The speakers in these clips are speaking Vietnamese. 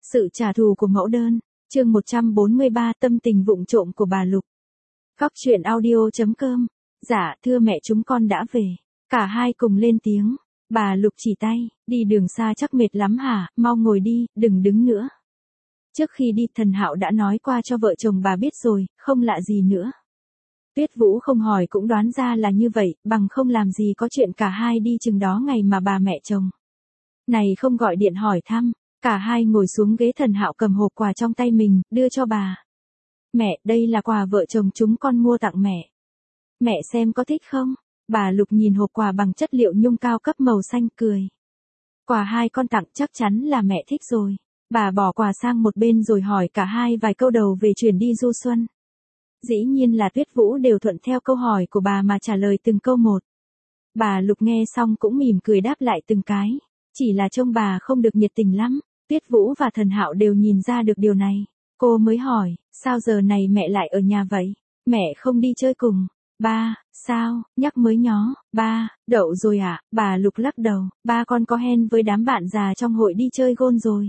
Sự trả thù của mẫu đơn, chương 143 tâm tình vụng trộm của bà Lục. Góc truyện audio.com. Dạ, thưa mẹ chúng con đã về. Cả hai cùng lên tiếng. Bà Lục chỉ tay, đi đường xa chắc mệt lắm hả, mau ngồi đi, đừng đứng nữa. Trước khi đi Thần Hạo đã nói qua cho vợ chồng bà biết rồi, không lạ gì nữa. Tuyết Vũ không hỏi cũng đoán ra là như vậy, bằng không làm gì có chuyện cả hai đi chừng đó ngày mà bà mẹ chồng này không gọi điện hỏi thăm. Cả hai ngồi xuống ghế. Thần Hạo cầm hộp quà trong tay mình, đưa cho bà. Mẹ, đây là quà vợ chồng chúng con mua tặng mẹ. Mẹ xem có thích không? Bà Lục nhìn hộp quà bằng chất liệu nhung cao cấp màu xanh cười. Quà hai con tặng chắc chắn là mẹ thích rồi. Bà bỏ quà sang một bên rồi hỏi cả hai vài câu đầu về chuyển đi du xuân. Dĩ nhiên là Tuyết Vũ đều thuận theo câu hỏi của bà mà trả lời từng câu một. Bà Lục nghe xong cũng mỉm cười đáp lại từng cái. Chỉ là trông bà không được nhiệt tình lắm. Tuyết Vũ và Thần Hạo đều nhìn ra được điều này. Cô mới hỏi, sao giờ này mẹ lại ở nhà vậy? Mẹ không đi chơi cùng. Ba, sao, nhắc mới nhó. Ba, đậu rồi à? Bà Lục lắc đầu, ba con có hẹn với đám bạn già trong hội đi chơi gôn rồi.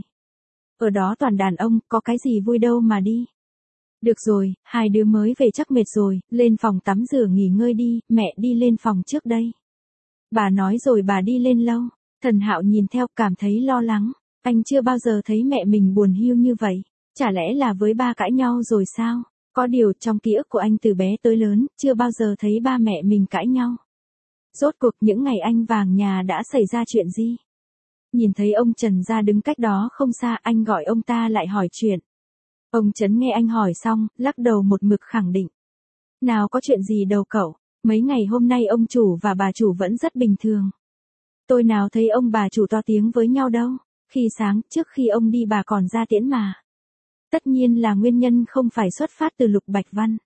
Ở đó toàn đàn ông, có cái gì vui đâu mà đi. Được rồi, hai đứa mới về chắc mệt rồi, lên phòng tắm rửa nghỉ ngơi đi, mẹ đi lên phòng trước đây. Bà nói rồi bà đi lên lâu. Thần Hạo nhìn theo cảm thấy lo lắng. Anh chưa bao giờ thấy mẹ mình buồn hiu như vậy. Chả lẽ là với ba cãi nhau rồi sao? Có điều trong ký ức của anh từ bé tới lớn, chưa bao giờ thấy ba mẹ mình cãi nhau. Rốt cuộc những ngày anh vàng nhà đã xảy ra chuyện gì? Nhìn thấy ông Trần ra đứng cách đó không xa, anh gọi ông ta lại hỏi chuyện. Ông Trấn nghe anh hỏi xong, lắc đầu một mực khẳng định. Nào có chuyện gì đâu cậu, mấy ngày hôm nay ông chủ và bà chủ vẫn rất bình thường. Tôi nào thấy ông bà chủ to tiếng với nhau đâu. Khi sáng, trước khi ông đi bà còn ra tiễn mà. Tất nhiên là nguyên nhân không phải xuất phát từ Lục Bạch Văn,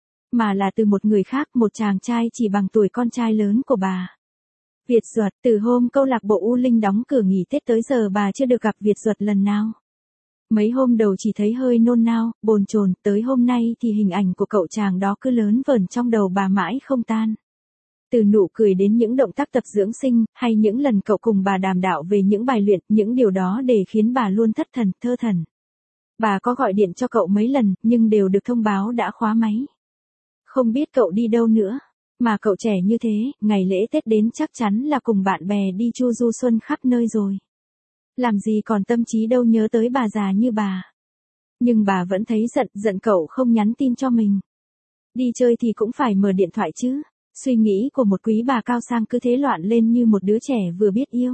mà là từ một người khác, một chàng trai chỉ bằng tuổi con trai lớn của bà. Việt Duật, từ hôm câu lạc bộ U Linh đóng cửa nghỉ Tết tới giờ bà chưa được gặp Việt Duật lần nào. Mấy hôm đầu chỉ thấy hơi nôn nao, bồn chồn, tới hôm nay thì hình ảnh của cậu chàng đó cứ lớn vờn trong đầu bà mãi không tan. Từ nụ cười đến những động tác tập dưỡng sinh, hay những lần cậu cùng bà đàm đạo về những bài luyện, những điều đó để khiến bà luôn thất thần, thơ thần. Bà có gọi điện cho cậu mấy lần, nhưng đều được thông báo đã khóa máy. Không biết cậu đi đâu nữa. Mà cậu trẻ như thế, ngày lễ Tết đến chắc chắn là cùng bạn bè đi chu du xuân khắp nơi rồi. Làm gì còn tâm trí đâu nhớ tới bà già như bà. Nhưng bà vẫn thấy giận cậu không nhắn tin cho mình. Đi chơi thì cũng phải mở điện thoại chứ. Suy nghĩ của một quý bà cao sang cứ thế loạn lên như một đứa trẻ vừa biết yêu.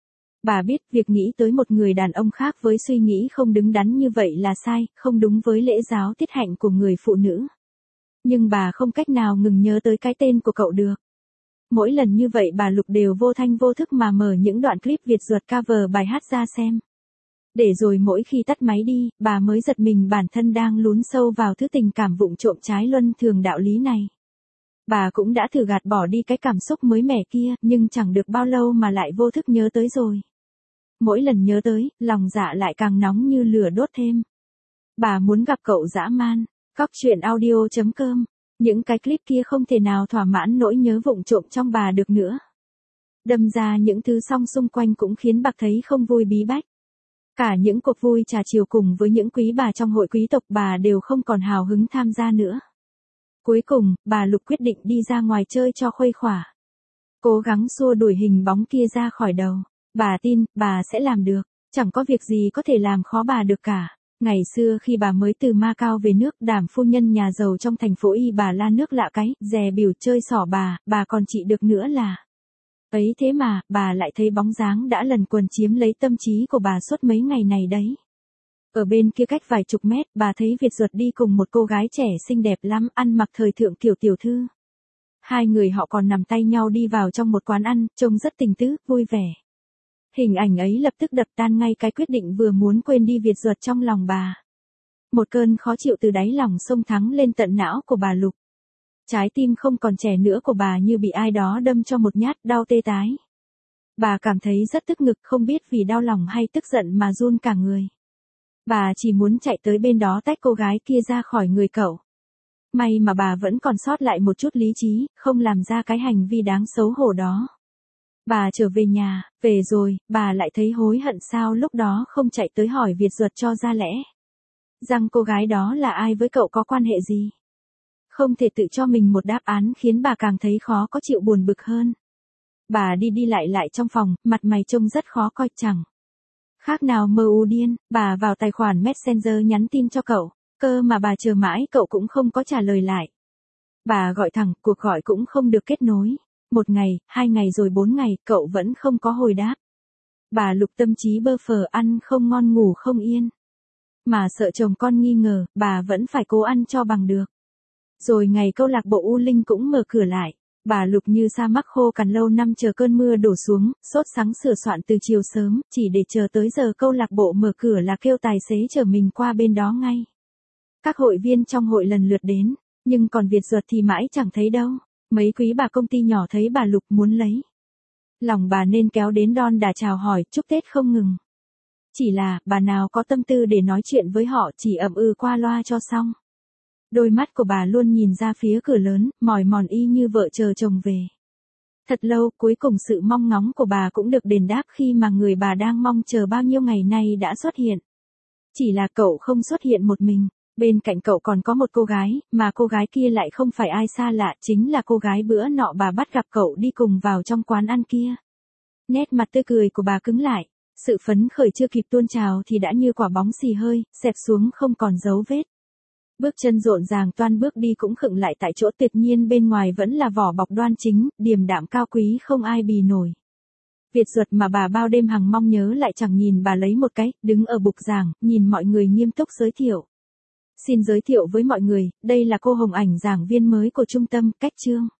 Bà biết việc nghĩ tới một người đàn ông khác với suy nghĩ không đứng đắn như vậy là sai, không đúng với lễ giáo tiết hạnh của người phụ nữ. Nhưng bà không cách nào ngừng nhớ tới cái tên của cậu được. Mỗi lần như vậy bà Lục đều vô thanh vô thức mà mở những đoạn clip Việt Duật cover bài hát ra xem. Để rồi mỗi khi tắt máy đi, bà mới giật mình bản thân đang lún sâu vào thứ tình cảm vụng trộm trái luân thường đạo lý này. Bà cũng đã thử gạt bỏ đi cái cảm xúc mới mẻ kia, nhưng chẳng được bao lâu mà lại vô thức nhớ tới rồi. Mỗi lần nhớ tới, lòng dạ lại càng nóng như lửa đốt thêm. Bà muốn gặp cậu dã man. Góc truyện audio.com. Những cái clip kia không thể nào thỏa mãn nỗi nhớ vụng trộm trong bà được nữa. Đâm ra những thứ song xung quanh cũng khiến bà thấy không vui bí bách. Cả những cuộc vui trà chiều cùng với những quý bà trong hội quý tộc bà đều không còn hào hứng tham gia nữa. Cuối cùng, bà Lục quyết định đi ra ngoài chơi cho khuây khỏa. Cố gắng xua đuổi hình bóng kia ra khỏi đầu. Bà tin, bà sẽ làm được. Chẳng có việc gì có thể làm khó bà được cả. Ngày xưa khi bà mới từ Macau về nước, Đảm phu nhân nhà giàu trong thành phố Y bà la nước lạ cái, dè bỉu chơi xỏ bà còn chị được nữa là. Ấy thế mà, bà lại thấy bóng dáng đã lần quần chiếm lấy tâm trí của bà suốt mấy ngày này đấy. Ở bên kia cách vài chục mét, bà thấy Việt Duật đi cùng một cô gái trẻ xinh đẹp lắm, ăn mặc thời thượng kiểu tiểu thư. Hai người họ còn nắm tay nhau đi vào trong một quán ăn, trông rất tình tứ, vui vẻ. Hình ảnh ấy lập tức đập tan ngay cái quyết định vừa muốn quên đi Việt Duật trong lòng bà. Một cơn khó chịu từ đáy lòng xông thẳng lên tận não của bà Lục. Trái tim không còn trẻ nữa của bà như bị ai đó đâm cho một nhát, đau tê tái. Bà cảm thấy rất tức ngực, không biết vì đau lòng hay tức giận mà run cả người. Bà chỉ muốn chạy tới bên đó tách cô gái kia ra khỏi người cậu. May mà bà vẫn còn sót lại một chút lý trí, không làm ra cái hành vi đáng xấu hổ đó. Bà trở về nhà, về rồi, bà lại thấy hối hận sao lúc đó không chạy tới hỏi Việt Duật cho ra lẽ. Rằng cô gái đó là ai với cậu có quan hệ gì? Không thể tự cho mình một đáp án khiến bà càng thấy khó có chịu buồn bực hơn. Bà đi đi lại lại trong phòng, mặt mày trông rất khó coi chẳng. Khác nào mơ u điên, bà vào tài khoản Messenger nhắn tin cho cậu, cơ mà bà chờ mãi cậu cũng không có trả lời lại. Bà gọi thẳng, cuộc gọi cũng không được kết nối. 1 ngày, 2 ngày rồi 4 ngày, cậu vẫn không có hồi đáp. Bà Lục tâm trí bơ phờ, ăn không ngon ngủ không yên. Mà sợ chồng con nghi ngờ, bà vẫn phải cố ăn cho bằng được. Rồi ngày câu lạc bộ U Linh cũng mở cửa lại. Bà Lục như sa mắc khô cằn lâu năm chờ cơn mưa đổ xuống, sốt sắng sửa soạn từ chiều sớm, chỉ để chờ tới giờ câu lạc bộ mở cửa là kêu tài xế chở mình qua bên đó ngay. Các hội viên trong hội lần lượt đến, nhưng còn Việt Duật thì mãi chẳng thấy đâu. Mấy quý bà công ty nhỏ thấy bà Lục muốn lấy lòng bà nên kéo đến đon đả chào hỏi, chúc Tết không ngừng. Chỉ là, bà nào có tâm tư để nói chuyện với họ, chỉ ậm ừ qua loa cho xong. Đôi mắt của bà luôn nhìn ra phía cửa lớn, mỏi mòn y như vợ chờ chồng về. Thật lâu, cuối cùng sự mong ngóng của bà cũng được đền đáp khi mà người bà đang mong chờ bao nhiêu ngày nay đã xuất hiện. Chỉ là cậu không xuất hiện một mình. Bên cạnh cậu còn có một cô gái, mà cô gái kia lại không phải ai xa lạ, chính là cô gái bữa nọ bà bắt gặp cậu đi cùng vào trong quán ăn kia. Nét mặt tươi cười của bà cứng lại, sự phấn khởi chưa kịp tuôn trào thì đã như quả bóng xì hơi, xẹp xuống không còn dấu vết. Bước chân rộn ràng toan bước đi cũng khựng lại tại chỗ, tuyệt nhiên bên ngoài vẫn là vỏ bọc đoan chính, điềm đạm cao quý không ai bì nổi. Việt Duật mà bà bao đêm hằng mong nhớ lại chẳng nhìn bà lấy một cái, đứng ở bục giảng, nhìn mọi người nghiêm túc giới thiệu. Xin giới thiệu với mọi người, đây là cô Hồng Ảnh, giảng viên mới của trung tâm, Cách Chương.